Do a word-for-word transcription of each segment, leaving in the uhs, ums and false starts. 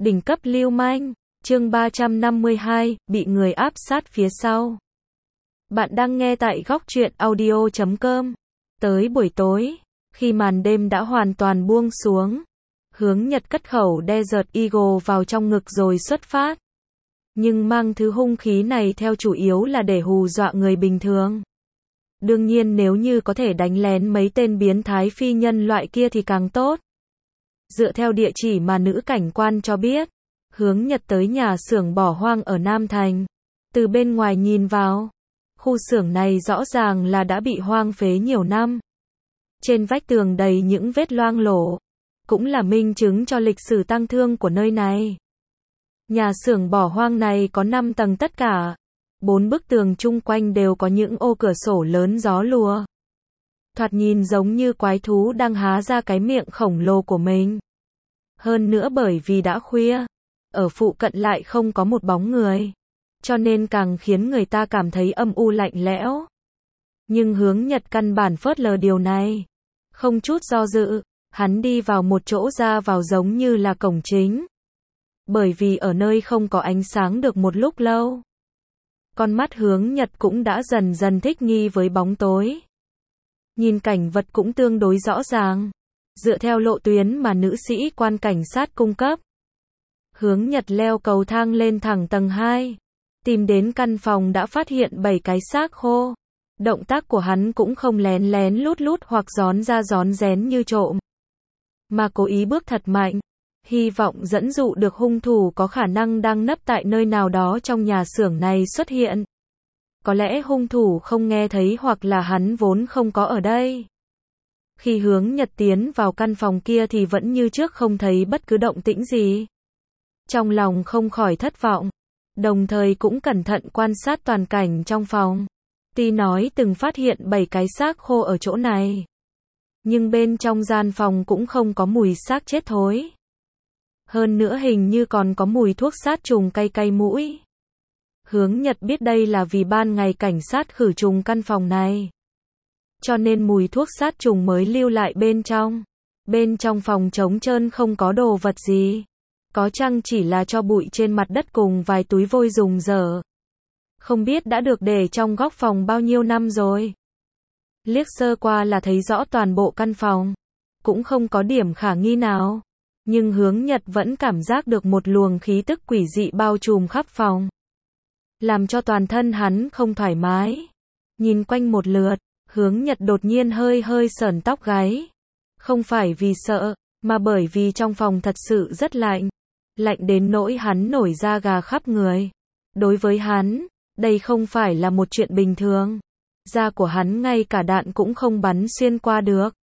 Đỉnh cấp lưu manh, chương ba trăm năm mươi hai, bị người áp sát phía sau. Bạn đang nghe tại góc truyện audio chấm com. Tới buổi tối, khi màn đêm đã hoàn toàn buông xuống, Hướng Nhật cất khẩu Desert Eagle vào trong ngực rồi xuất phát. Nhưng mang thứ hung khí này theo chủ yếu là để hù dọa người bình thường. Đương nhiên nếu như có thể đánh lén mấy tên biến thái phi nhân loại kia thì càng tốt. Dựa theo địa chỉ mà nữ cảnh quan cho biết, Hướng Nhật tới nhà xưởng bỏ hoang ở Nam Thành. Từ bên ngoài nhìn vào, khu xưởng này rõ ràng là đã bị hoang phế nhiều năm. Trên vách tường đầy những vết loang lổ, cũng là minh chứng cho lịch sử tang thương của nơi này. Nhà xưởng bỏ hoang này có năm tầng tất cả. Bốn bức tường chung quanh đều có những ô cửa sổ lớn gió lùa. Thoạt nhìn giống như quái thú đang há ra cái miệng khổng lồ của mình. Hơn nữa bởi vì đã khuya, ở phụ cận lại không có một bóng người, cho nên càng khiến người ta cảm thấy âm u lạnh lẽo. Nhưng Hướng Nhật căn bản phớt lờ điều này. Không chút do dự, hắn đi vào một chỗ ra vào giống như là cổng chính. Bởi vì ở nơi không có ánh sáng được một lúc lâu, con mắt Hướng Nhật cũng đã dần dần thích nghi với bóng tối. Nhìn cảnh vật cũng tương đối rõ ràng, dựa theo lộ tuyến mà nữ sĩ quan cảnh sát cung cấp. Hướng Nhật leo cầu thang lên thẳng tầng hai, tìm đến căn phòng đã phát hiện bảy cái xác khô. Động tác của hắn cũng không lén lén lút lút hoặc gión ra gión rén như trộm, mà cố ý bước thật mạnh, hy vọng dẫn dụ được hung thủ có khả năng đang nấp tại nơi nào đó trong nhà xưởng này xuất hiện. Có lẽ hung thủ không nghe thấy hoặc là hắn vốn không có ở đây. Khi Hướng Nhật tiến vào căn phòng kia thì vẫn như trước không thấy bất cứ động tĩnh gì. Trong lòng không khỏi thất vọng, đồng thời cũng cẩn thận quan sát toàn cảnh trong phòng. Tuy nói từng phát hiện bảy cái xác khô ở chỗ này, nhưng bên trong gian phòng cũng không có mùi xác chết thối. Hơn nữa hình như còn có mùi thuốc sát trùng cay cay mũi. Hướng Nhật biết đây là vì ban ngày cảnh sát khử trùng căn phòng này, cho nên mùi thuốc sát trùng mới lưu lại bên trong. Bên trong phòng trống trơn không có đồ vật gì, có chăng chỉ là tro bụi trên mặt đất cùng vài túi vôi rùng rợn. Không biết đã được để trong góc phòng bao nhiêu năm rồi. Liếc sơ qua là thấy rõ toàn bộ căn phòng, cũng không có điểm khả nghi nào. Nhưng Hướng Nhật vẫn cảm giác được một luồng khí tức quỷ dị bao trùm khắp phòng, làm cho toàn thân hắn không thoải mái. Nhìn quanh một lượt, Hướng Nhật đột nhiên hơi hơi sởn tóc gáy. Không phải vì sợ, mà bởi vì trong phòng thật sự rất lạnh. Lạnh đến nỗi hắn nổi da gà khắp người. Đối với hắn, đây không phải là một chuyện bình thường. Da của hắn ngay cả đạn cũng không bắn xuyên qua được.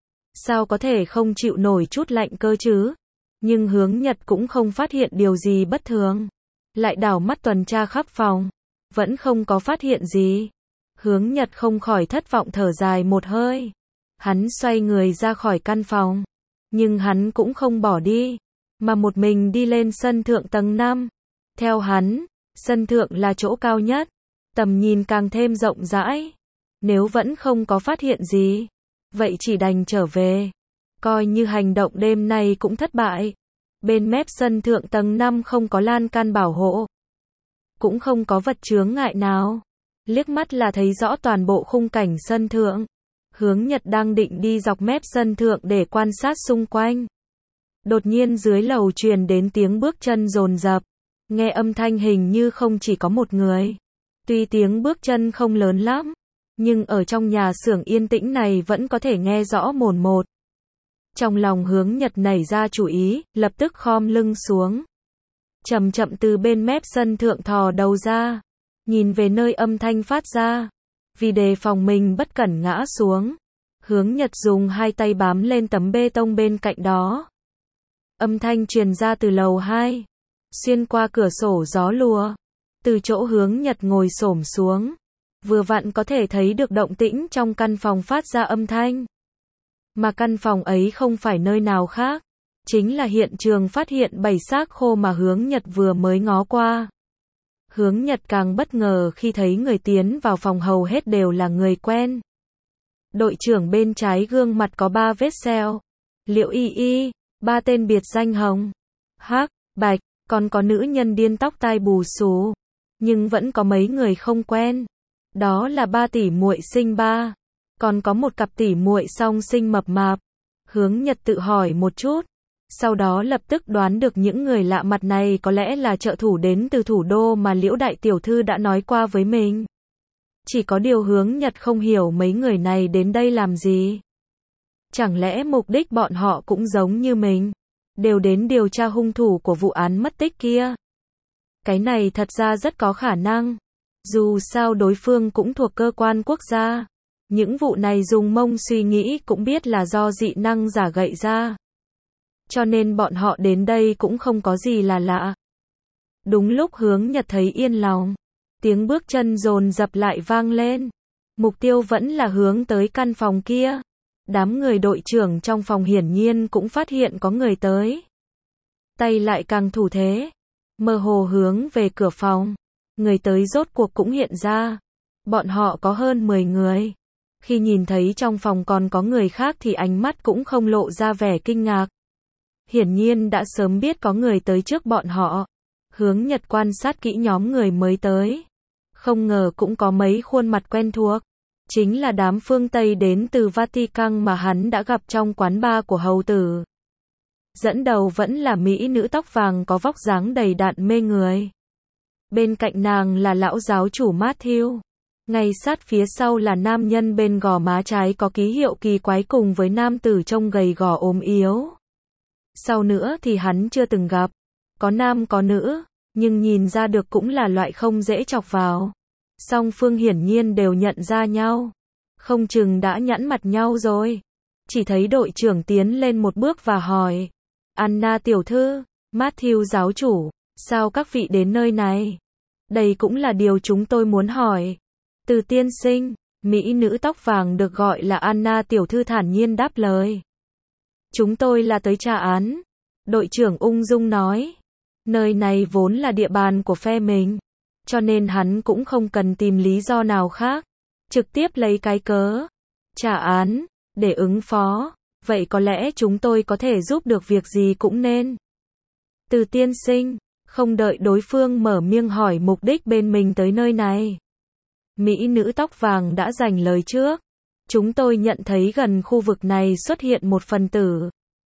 Sao có thể không chịu nổi chút lạnh cơ chứ? Nhưng Hướng Nhật cũng không phát hiện điều gì bất thường. Lại đảo mắt tuần tra khắp phòng, vẫn không có phát hiện gì. Hướng Nhật không khỏi thất vọng thở dài một hơi. Hắn xoay người ra khỏi căn phòng, nhưng hắn cũng không bỏ đi, mà một mình đi lên sân thượng tầng năm. Theo hắn, sân thượng là chỗ cao nhất, tầm nhìn càng thêm rộng rãi. Nếu vẫn không có phát hiện gì, vậy chỉ đành trở về. Coi như hành động đêm nay cũng thất bại. Bên mép sân thượng tầng năm không có lan can bảo hộ, cũng không có vật chướng ngại nào. Liếc mắt là thấy rõ toàn bộ khung cảnh sân thượng. Hướng Nhật đang định đi dọc mép sân thượng để quan sát xung quanh. Đột nhiên dưới lầu truyền đến tiếng bước chân dồn dập. Nghe âm thanh hình như không chỉ có một người. Tuy tiếng bước chân không lớn lắm, nhưng ở trong nhà xưởng yên tĩnh này vẫn có thể nghe rõ mồn một. Trong lòng Hướng Nhật nảy ra chủ ý, lập tức khom lưng xuống. Chậm chậm từ bên mép sân thượng thò đầu ra, nhìn về nơi âm thanh phát ra. Vì đề phòng mình bất cẩn ngã xuống, Hướng Nhật dùng hai tay bám lên tấm bê tông bên cạnh đó. Âm thanh truyền ra từ lầu hai, xuyên qua cửa sổ gió lùa. Từ chỗ Hướng Nhật ngồi xổm xuống, vừa vặn có thể thấy được động tĩnh trong căn phòng phát ra âm thanh. Mà căn phòng ấy không phải nơi nào khác, chính là hiện trường phát hiện bảy xác khô mà Hướng Nhật vừa mới ngó qua. Hướng Nhật càng bất ngờ khi thấy người tiến vào phòng hầu hết đều là người quen. Đội trưởng bên trái gương mặt có ba vết sẹo. Liệu y y, ba tên biệt danh Hồng, Hắc, Bạch, còn có nữ nhân điên tóc tai bù xù. Nhưng vẫn có mấy người không quen. Đó là ba tỷ muội sinh ba. Còn có một cặp tỷ muội song sinh mập mạp. Hướng Nhật tự hỏi một chút. Sau đó lập tức đoán được những người lạ mặt này có lẽ là trợ thủ đến từ thủ đô mà Liễu đại tiểu thư đã nói qua với mình. Chỉ có điều Hướng Nhật không hiểu mấy người này đến đây làm gì. Chẳng lẽ mục đích bọn họ cũng giống như mình, đều đến điều tra hung thủ của vụ án mất tích kia? Cái này thật ra rất có khả năng. Dù sao đối phương cũng thuộc cơ quan quốc gia. Những vụ này dùng mông suy nghĩ cũng biết là do dị năng giả gậy ra. Cho nên bọn họ đến đây cũng không có gì là lạ. Đúng lúc Hướng Nhật thấy yên lòng, tiếng bước chân dồn dập lại vang lên. Mục tiêu vẫn là hướng tới căn phòng kia. Đám người đội trưởng trong phòng hiển nhiên cũng phát hiện có người tới. Tay lại càng thủ thế, mơ hồ hướng về cửa phòng. Người tới rốt cuộc cũng hiện ra. Bọn họ có hơn mười người. Khi nhìn thấy trong phòng còn có người khác thì ánh mắt cũng không lộ ra vẻ kinh ngạc. Hiển nhiên đã sớm biết có người tới trước bọn họ. Hướng Nhật quan sát kỹ nhóm người mới tới. Không ngờ cũng có mấy khuôn mặt quen thuộc. Chính là đám phương Tây đến từ Vatican mà hắn đã gặp trong quán bar của hầu tử. Dẫn đầu vẫn là mỹ nữ tóc vàng có vóc dáng đầy đặn mê người. Bên cạnh nàng là lão giáo chủ Matthew. Ngay sát phía sau là nam nhân bên gò má trái có ký hiệu kỳ quái cùng với nam tử trông gầy gò ốm yếu. Sau nữa thì hắn chưa từng gặp. Có nam có nữ, nhưng nhìn ra được cũng là loại không dễ chọc vào. Song phương hiển nhiên đều nhận ra nhau. Không chừng đã nhẵn mặt nhau rồi. Chỉ thấy đội trưởng tiến lên một bước và hỏi. Anna tiểu thư, Matthew giáo chủ, sao các vị đến nơi này? Đây cũng là điều chúng tôi muốn hỏi. Từ tiên sinh, mỹ nữ tóc vàng được gọi là Anna tiểu thư thản nhiên đáp lời. Chúng tôi là tới tra án. Đội trưởng ung dung nói. Nơi này vốn là địa bàn của phe mình. Cho nên hắn cũng không cần tìm lý do nào khác. Trực tiếp lấy cái cớ. Trả án, để ứng phó. Vậy có lẽ chúng tôi có thể giúp được việc gì cũng nên. Từ tiên sinh, không đợi đối phương mở miệng hỏi mục đích bên mình tới nơi này. Mỹ nữ tóc vàng đã giành lời trước. Chúng tôi nhận thấy gần khu vực này xuất hiện một phần tử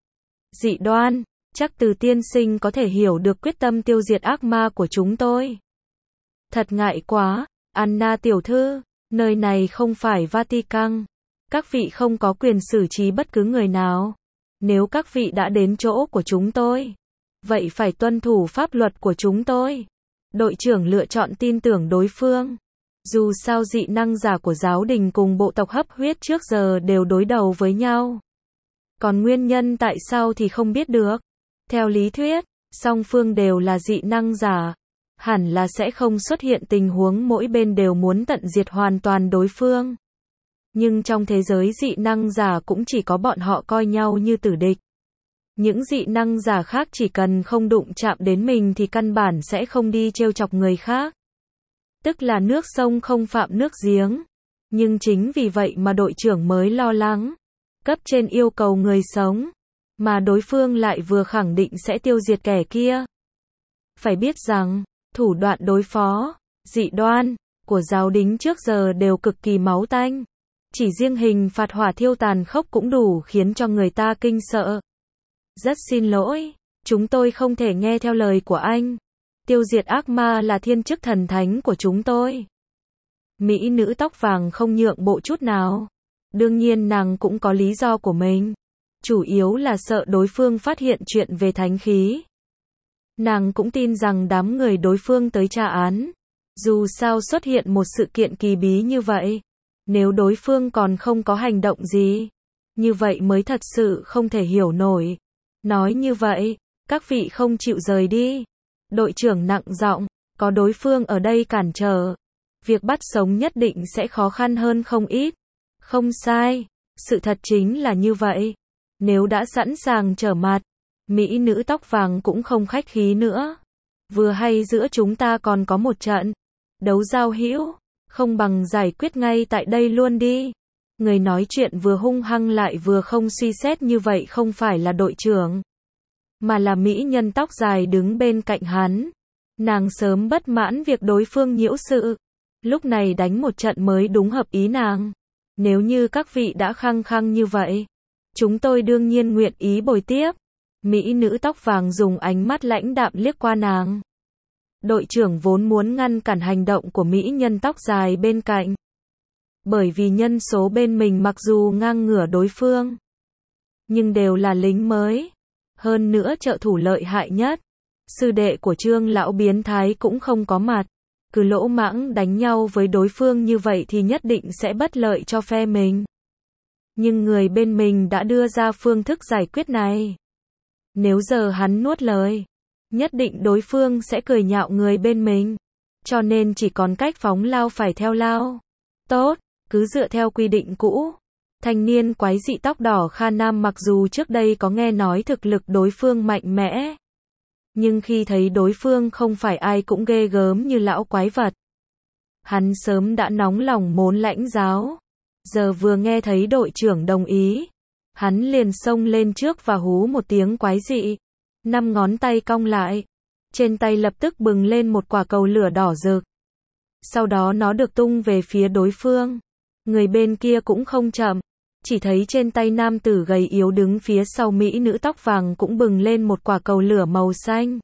dị đoan. Chắc từ tiên sinh có thể hiểu được quyết tâm tiêu diệt ác ma của chúng tôi. Thật ngại quá, Anna tiểu thư, nơi này không phải Vatican. Các vị không có quyền xử trí bất cứ người nào. Nếu các vị đã đến chỗ của chúng tôi, vậy phải tuân thủ pháp luật của chúng tôi. Đội trưởng lựa chọn tin tưởng đối phương. Dù sao dị năng giả của giáo đình cùng bộ tộc hấp huyết trước giờ đều đối đầu với nhau. Còn nguyên nhân tại sao thì không biết được. Theo lý thuyết, song phương đều là dị năng giả. Hẳn là sẽ không xuất hiện tình huống mỗi bên đều muốn tận diệt hoàn toàn đối phương. Nhưng trong thế giới dị năng giả cũng chỉ có bọn họ coi nhau như tử địch. Những dị năng giả khác chỉ cần không đụng chạm đến mình thì căn bản sẽ không đi trêu chọc người khác. Tức là nước sông không phạm nước giếng. Nhưng chính vì vậy mà đội trưởng mới lo lắng. Cấp trên yêu cầu người sống. Mà đối phương lại vừa khẳng định sẽ tiêu diệt kẻ kia. Phải biết rằng, thủ đoạn đối phó, dị đoan, của giáo đình trước giờ đều cực kỳ máu tanh. Chỉ riêng hình phạt hỏa thiêu tàn khốc cũng đủ khiến cho người ta kinh sợ. Rất xin lỗi, chúng tôi không thể nghe theo lời của anh. Tiêu diệt ác ma là thiên chức thần thánh của chúng tôi. Mỹ nữ tóc vàng không nhượng bộ chút nào. Đương nhiên nàng cũng có lý do của mình. Chủ yếu là sợ đối phương phát hiện chuyện về thánh khí. Nàng cũng tin rằng đám người đối phương tới tra án. Dù sao xuất hiện một sự kiện kỳ bí như vậy. Nếu đối phương còn không có hành động gì. Như vậy mới thật sự không thể hiểu nổi. Nói như vậy, các vị không chịu rời đi. Đội trưởng nặng giọng, có đối phương ở đây cản trở. Việc bắt sống nhất định sẽ khó khăn hơn không ít. Không sai, sự thật chính là như vậy. Nếu đã sẵn sàng trở mặt, mỹ nữ tóc vàng cũng không khách khí nữa. Vừa hay giữa chúng ta còn có một trận đấu giao hữu, không bằng giải quyết ngay tại đây luôn đi. Người nói chuyện vừa hung hăng lại vừa không suy xét như vậy không phải là đội trưởng, mà là mỹ nhân tóc dài đứng bên cạnh hắn. Nàng sớm bất mãn việc đối phương nhiễu sự. Lúc này đánh một trận mới đúng hợp ý nàng. Nếu như các vị đã khăng khăng như vậy, chúng tôi đương nhiên nguyện ý bồi tiếp. Mỹ nữ tóc vàng dùng ánh mắt lãnh đạm liếc qua nàng. Đội trưởng vốn muốn ngăn cản hành động của mỹ nhân tóc dài bên cạnh. Bởi vì nhân số bên mình mặc dù ngang ngửa đối phương, nhưng đều là lính mới. Hơn nữa trợ thủ lợi hại nhất, sư đệ của Trương lão biến thái cũng không có mặt. Cứ lỗ mãng đánh nhau với đối phương như vậy thì nhất định sẽ bất lợi cho phe mình. Nhưng người bên mình đã đưa ra phương thức giải quyết này. Nếu giờ hắn nuốt lời, nhất định đối phương sẽ cười nhạo người bên mình. Cho nên chỉ còn cách phóng lao phải theo lao. Tốt, cứ dựa theo quy định cũ. Thanh niên quái dị tóc đỏ Kha Nam mặc dù trước đây có nghe nói thực lực đối phương mạnh mẽ, nhưng khi thấy đối phương không phải ai cũng ghê gớm như lão quái vật, hắn sớm đã nóng lòng muốn lãnh giáo. Giờ vừa nghe thấy đội trưởng đồng ý, hắn liền xông lên trước và hú một tiếng quái dị. Năm ngón tay cong lại, trên tay lập tức bừng lên một quả cầu lửa đỏ rực. Sau đó nó được tung về phía đối phương. Người bên kia cũng không chậm, chỉ thấy trên tay nam tử gầy yếu đứng phía sau mỹ nữ tóc vàng cũng bừng lên một quả cầu lửa màu xanh.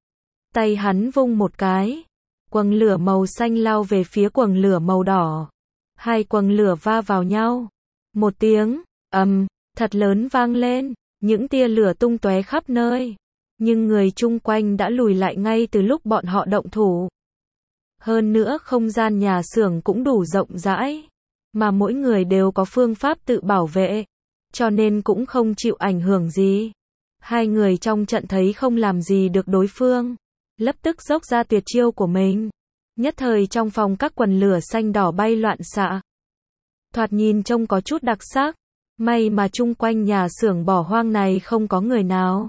Tay hắn vung một cái, quầng lửa màu xanh lao về phía quầng lửa màu đỏ. Hai quầng lửa va vào nhau. Một tiếng ầm thật lớn vang lên, những tia lửa tung tóe khắp nơi. Nhưng người chung quanh đã lùi lại ngay từ lúc bọn họ động thủ. Hơn nữa không gian nhà xưởng cũng đủ rộng rãi, mà mỗi người đều có phương pháp tự bảo vệ, cho nên cũng không chịu ảnh hưởng gì. Hai người trong trận thấy không làm gì được đối phương, lập tức dốc ra tuyệt chiêu của mình. Nhất thời trong phòng các quần lửa xanh đỏ bay loạn xạ. Thoạt nhìn trông có chút đặc sắc, may mà chung quanh nhà xưởng bỏ hoang này không có người nào.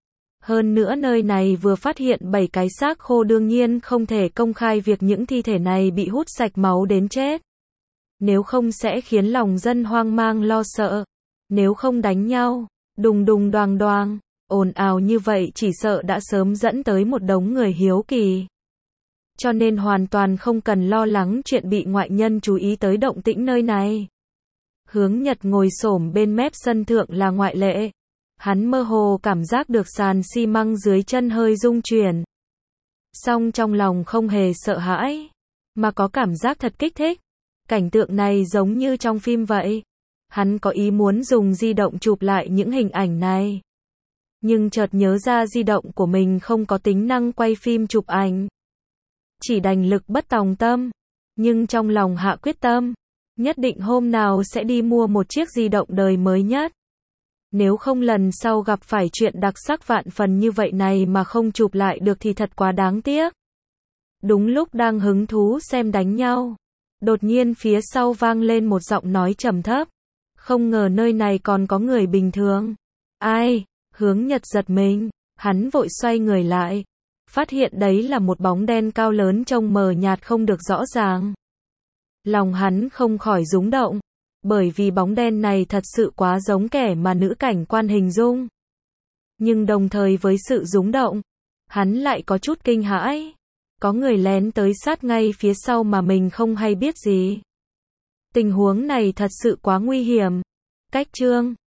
Hơn nữa nơi này vừa phát hiện bảy cái xác khô, đương nhiên không thể công khai việc những thi thể này bị hút sạch máu đến chết. Nếu không sẽ khiến lòng dân hoang mang lo sợ. Nếu không đánh nhau, đùng đùng đoàng đoàng, ồn ào như vậy chỉ sợ đã sớm dẫn tới một đống người hiếu kỳ. Cho nên hoàn toàn không cần lo lắng chuyện bị ngoại nhân chú ý tới động tĩnh nơi này. Hướng Nhật ngồi xổm bên mép sân thượng là ngoại lệ. Hắn mơ hồ cảm giác được sàn xi măng dưới chân hơi rung chuyển. Song trong lòng không hề sợ hãi, mà có cảm giác thật kích thích. Cảnh tượng này giống như trong phim vậy. Hắn có ý muốn dùng di động chụp lại những hình ảnh này. Nhưng chợt nhớ ra di động của mình không có tính năng quay phim chụp ảnh. Chỉ đành lực bất tòng tâm. Nhưng trong lòng hạ quyết tâm, nhất định hôm nào sẽ đi mua một chiếc di động đời mới nhất. Nếu không lần sau gặp phải chuyện đặc sắc vạn phần như vậy này mà không chụp lại được thì thật quá đáng tiếc. Đúng lúc đang hứng thú xem đánh nhau, đột nhiên phía sau vang lên một giọng nói trầm thấp. Không ngờ nơi này còn có người bình thường. Ai? Hướng Nhật giật mình, hắn vội xoay người lại, phát hiện đấy là một bóng đen cao lớn trông mờ nhạt không được rõ ràng. Lòng hắn không khỏi rúng động, bởi vì bóng đen này thật sự quá giống kẻ mà nữ cảnh quan hình dung. Nhưng đồng thời với sự rúng động, hắn lại có chút kinh hãi. Có người lén tới sát ngay phía sau mà mình không hay biết gì. Tình huống này thật sự quá nguy hiểm. Cách chương